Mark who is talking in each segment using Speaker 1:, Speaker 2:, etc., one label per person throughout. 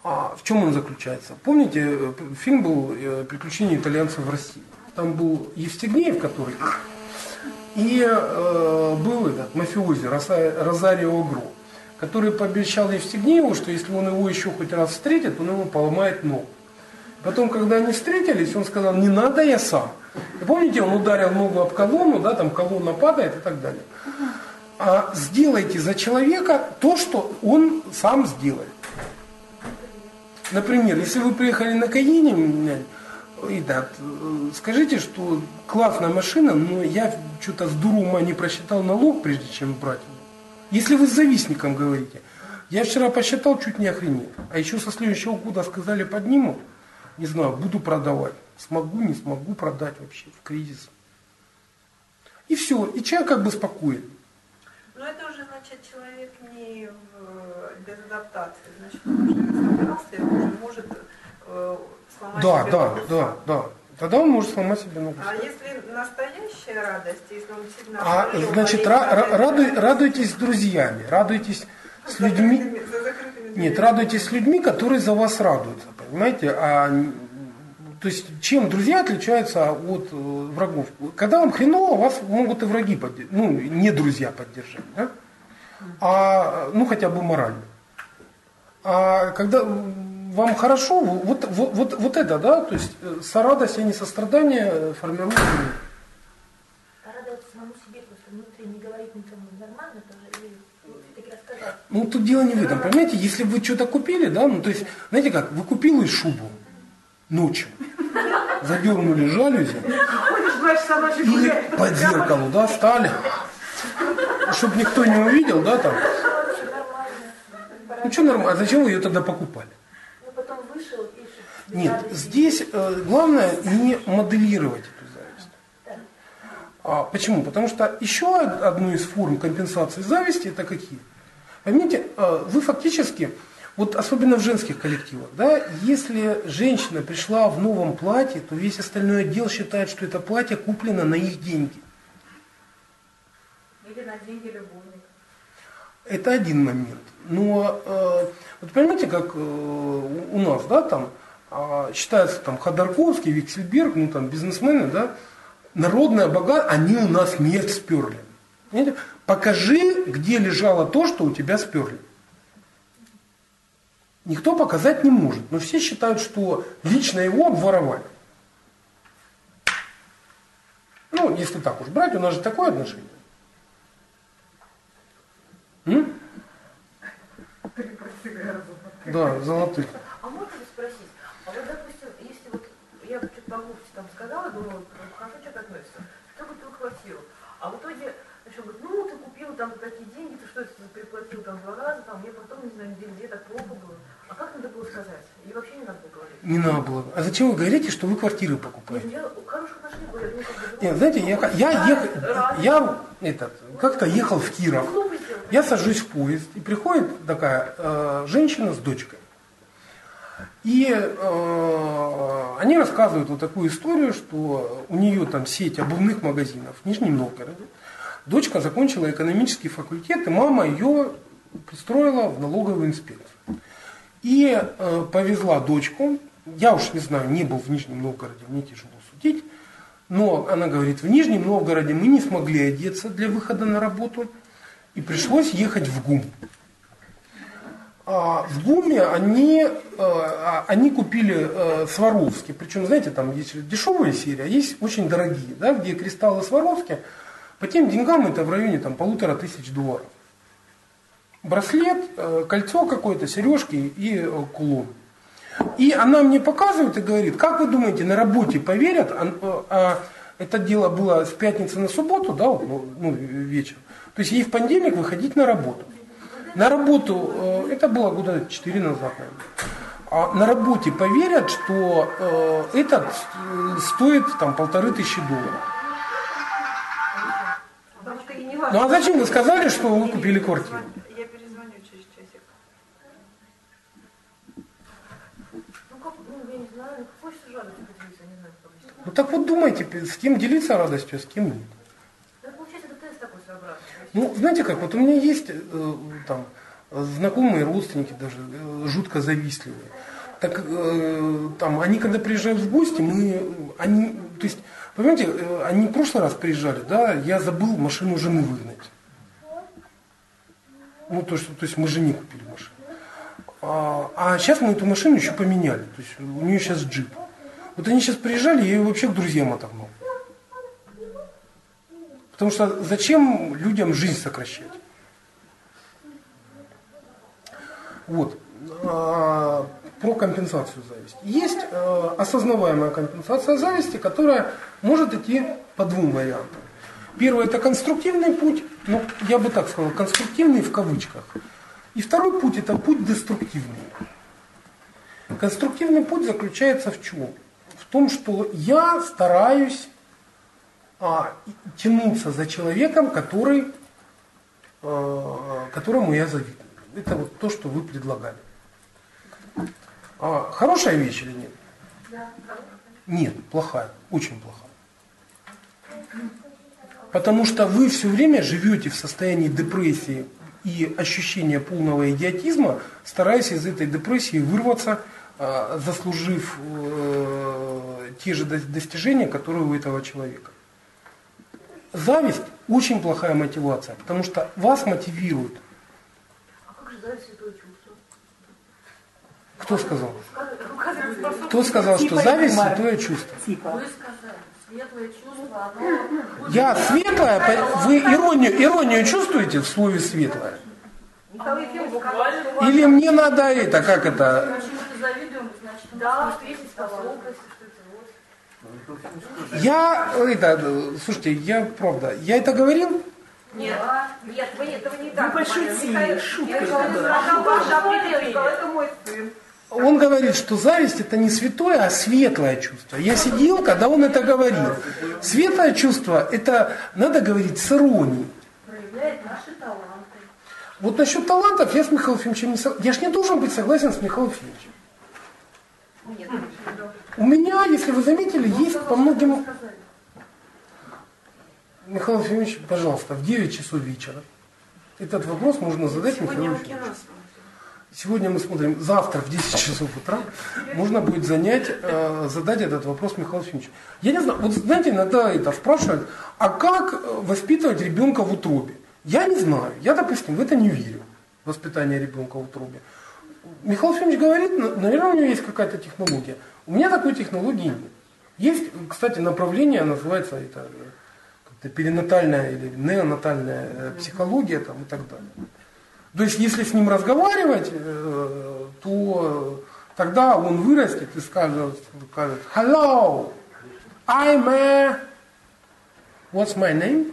Speaker 1: А в чем он заключается? Помните, фильм был «Приключения итальянцев в России». Там был Евстигнеев, который... И был этот мафиози Розарио Агро, который пообещал Евстигнееву, что если он его еще хоть раз встретит, он ему поломает ногу. Потом, когда они встретились, он сказал: не надо, я сам. И помните, он ударил ногу об колонну, да, там колонна падает и так далее. А сделайте за человека то, что он сам сделает. Например, если вы приехали на Каене, ребят, скажите, что классная машина, но я что-то с дуру ума не просчитал налог, прежде чем брать его. Если вы с завистником говорите: я вчера посчитал, чуть не охренел, а еще со следующего года сказали поднимут, не знаю, буду продавать. Смогу, не смогу продать вообще в кризис. И все, и человек как бы спокоен.
Speaker 2: Но это уже, значит, человек не без адаптации. Значит, он уже собрался и уже может сломать себе ногу.
Speaker 1: Да. Тогда он может сломать себе ногу.
Speaker 2: А если настоящая радость, если он действительно...
Speaker 1: Значит, радуйтесь с друзьями, радуйтесь с людьми... Нет, радуйтесь с людьми, которые за вас радуются, понимаете? То есть, чем друзья отличаются от врагов? Когда вам хреново, вас могут и враги поддержать, не друзья поддержать, да? Хотя бы морально. А когда вам хорошо, вот это, да, то есть сорадость, а не сострадание формируют мир.
Speaker 3: Порадоваться самому себе, просто внутри не говорить никому нормально тоже, или все-таки рассказать.
Speaker 1: Тут дело не в этом, понимаете, если вы что-то купили, да, то есть, знаете как, вы купили шубу ночью, задернули жалюзи и под зеркалу, да, стали, чтобы никто не увидел, да, там. Что нормально, а зачем вы ее тогда покупали?
Speaker 3: Потом вышел и пишет.
Speaker 1: Нет, здесь главное не моделировать эту зависть. Почему? Потому что еще одну из форм компенсации зависти это какие? Поймите, вы фактически, вот особенно в женских коллективах, да, если женщина пришла в новом платье, то весь остальной отдел считает, что это платье куплено на их деньги.
Speaker 2: Или на деньги любовника.
Speaker 1: Это один момент. Но вот понимаете, как у нас, да, там считается там Ходорковский, Виксельберг, там бизнесмены, да, народное богатство, они у нас медь сперли. Понимаете? Покажи, где лежало то, что у тебя сперли. Никто показать не может, но все считают, что лично его обворовали. Если так уж брать, у нас же такое отношение. Да, золотых.
Speaker 3: А можно ли спросить, а вот, допустим, если вот я что-то по глупости там сказала, думаю, хорошо человек относится, что бы ты ухватил? А в итоге, значит, он говорит, ты купил там такие деньги, ты что, это переплатил там 2 раза, там, мне потом, не знаю, где так плохо было. А как надо было сказать? Или вообще не надо было говорить?
Speaker 1: Не надо было. А зачем вы говорите, что вы квартиры покупаете?
Speaker 3: Нет, у хороших отношений было, я думаю, как бы...
Speaker 1: Нет, знаете, я как-то ехал в Киров. Я сажусь в поезд, и приходит такая женщина с дочкой. И они рассказывают вот такую историю, что у нее там сеть обувных магазинов в Нижнем Новгороде. Дочка закончила экономический факультет, и мама ее пристроила в налоговую инспекцию. И повезла дочку, я уж не знаю, не был в Нижнем Новгороде, мне тяжело судить, но она говорит, в Нижнем Новгороде мы не смогли одеться для выхода на работу, и пришлось ехать в ГУМ. В ГУМе они купили Сваровски, причем, знаете, там есть дешевая серия, а есть очень дорогие, да, где кристаллы Сваровски, по тем деньгам это в районе там, $1500. Браслет, кольцо какое-то, сережки и кулон. И она мне показывает и говорит, как вы думаете, на работе поверят? Это дело было с пятницы на субботу, да, вечер. То есть ей в понедельник выходить на работу. На работу, это было года 4 назад, наверное. А на работе поверят, что этот стоит там $1500. Ну а зачем вы сказали, что вы купили квартиру?
Speaker 2: Я перезвоню через часик.
Speaker 3: Я не знаю, хочется жалость поделиться, не знаю, как это.
Speaker 1: Ну так вот думайте, с кем делиться радостью, а с кем нет.
Speaker 3: Ну, получается, это тест такой своеобразный.
Speaker 1: Знаете как, вот у меня есть знакомые, родственники даже, жутко завистливые. Так там, они когда приезжают в гости, то есть, понимаете, они в прошлый раз приезжали, да, я забыл машину жены выгнать. Ну, то есть мы жене купили машину. А сейчас мы эту машину еще поменяли, то есть у нее сейчас джип. Вот они сейчас приезжали, я ее вообще к друзьям отогнал. Потому что зачем людям жизнь сокращать? Вот. Про компенсацию зависти. Есть осознаваемая компенсация зависти, которая может идти по двум вариантам. Первый — это конструктивный путь, ну, я бы так сказал, конструктивный в кавычках. И второй путь — это путь деструктивный. Конструктивный путь заключается в чем? В том, что я стараюсь тянуться за человеком, которому я завидую. Это вот то, что вы предлагали. Хорошая вещь или нет?
Speaker 3: Да.
Speaker 1: Нет, плохая, очень плохая. Потому что вы все время живете в состоянии депрессии и ощущения полного идиотизма, стараясь из этой депрессии вырваться, заслужив те же достижения, которые у этого человека. Зависть – очень плохая мотивация, потому что вас мотивирует.
Speaker 3: А как же зависть — святое чувство?
Speaker 1: Кто сказал? Кто сказал, что зависть – святое чувство?
Speaker 3: Вы сказали, светлое чувство, оно...
Speaker 1: Я светлая, вы иронию чувствуете в слове светлое? Или мне надо это, как это?
Speaker 3: Почему-то завидуем, значит, да, что есть способность,
Speaker 1: Слушайте, я правда, я это говорил?
Speaker 3: Нет, вы этого не так.
Speaker 2: Вы пошутили, шутка.
Speaker 3: Это мой сын.
Speaker 1: Он говорит, что зависть — это не святое, а светлое чувство. Я сидел, когда он это говорил. Светлое чувство — это надо говорить с иронией.
Speaker 3: Проявляет наши таланты.
Speaker 1: Вот насчет талантов я с Михаилом Ефимовичем не согласен. Я ж не должен быть согласен с Михаилом Ефимовичем.
Speaker 3: Нет,
Speaker 1: У меня, если вы заметили, есть по многим... Михаил Ефимович, пожалуйста, в 9 часов вечера. Этот вопрос можно задать Михаилу Ефимовичу. Сегодня мы смотрим, завтра в 10 часов утра можно будет задать этот вопрос Михаилу Ефимовичу. Я не знаю, вот знаете, иногда это спрашивают, а как воспитывать ребенка в утробе? Я не знаю, я, допустим, в это не верю, воспитание ребенка в утробе. Михаил Ефимович говорит, наверное, у него есть какая-то технология. У меня такой технологии нет. Есть, кстати, направление, называется это как-то перинатальная или неонатальная психология там, и так далее. То есть, если с ним разговаривать, то тогда он вырастет и скажет hello, I'm a... What's my name?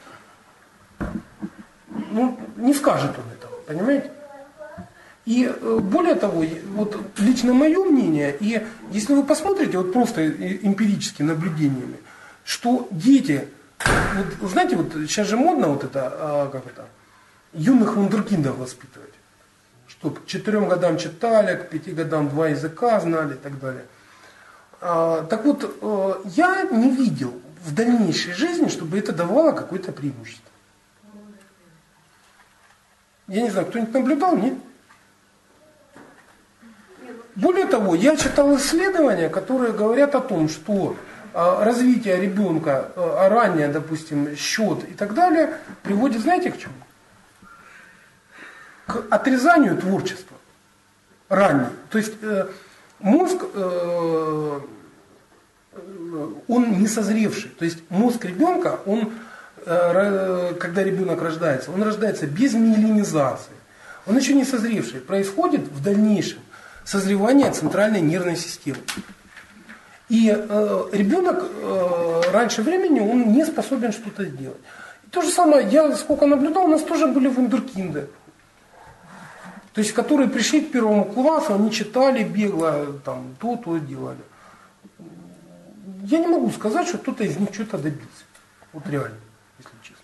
Speaker 1: Ну, не скажет он этого, понимаете? И более того, вот лично мое мнение, и если вы посмотрите вот просто эмпирически наблюдениями, что дети, вот, знаете, вот сейчас же модно вот это, юных вундеркиндов воспитывать. Чтобы к 4 годам читали, к 5 годам 2 языка знали и так далее. Так вот, я не видел в дальнейшей жизни, чтобы это давало какое-то преимущество. Я не знаю, кто-нибудь наблюдал, нет? Более того, я читал исследования, которые говорят о том, что развитие ребенка, ранее, допустим, счет и так далее, приводит, знаете, к чему? К отрезанию творчества. Ранее. То есть мозг, он не созревший. То есть мозг ребенка, он, когда ребенок рождается, он рождается без миелинизации. Он еще не созревший. Происходит в дальнейшем созревание центральной нервной системы. И ребенок раньше времени, он не способен что-то сделать. И то же самое, я сколько наблюдал, у нас тоже были вундеркинды. То есть, которые пришли к 1 классу, они читали бегло, там, то делали. Я не могу сказать, что кто-то из них что-то добился. Вот реально, если честно.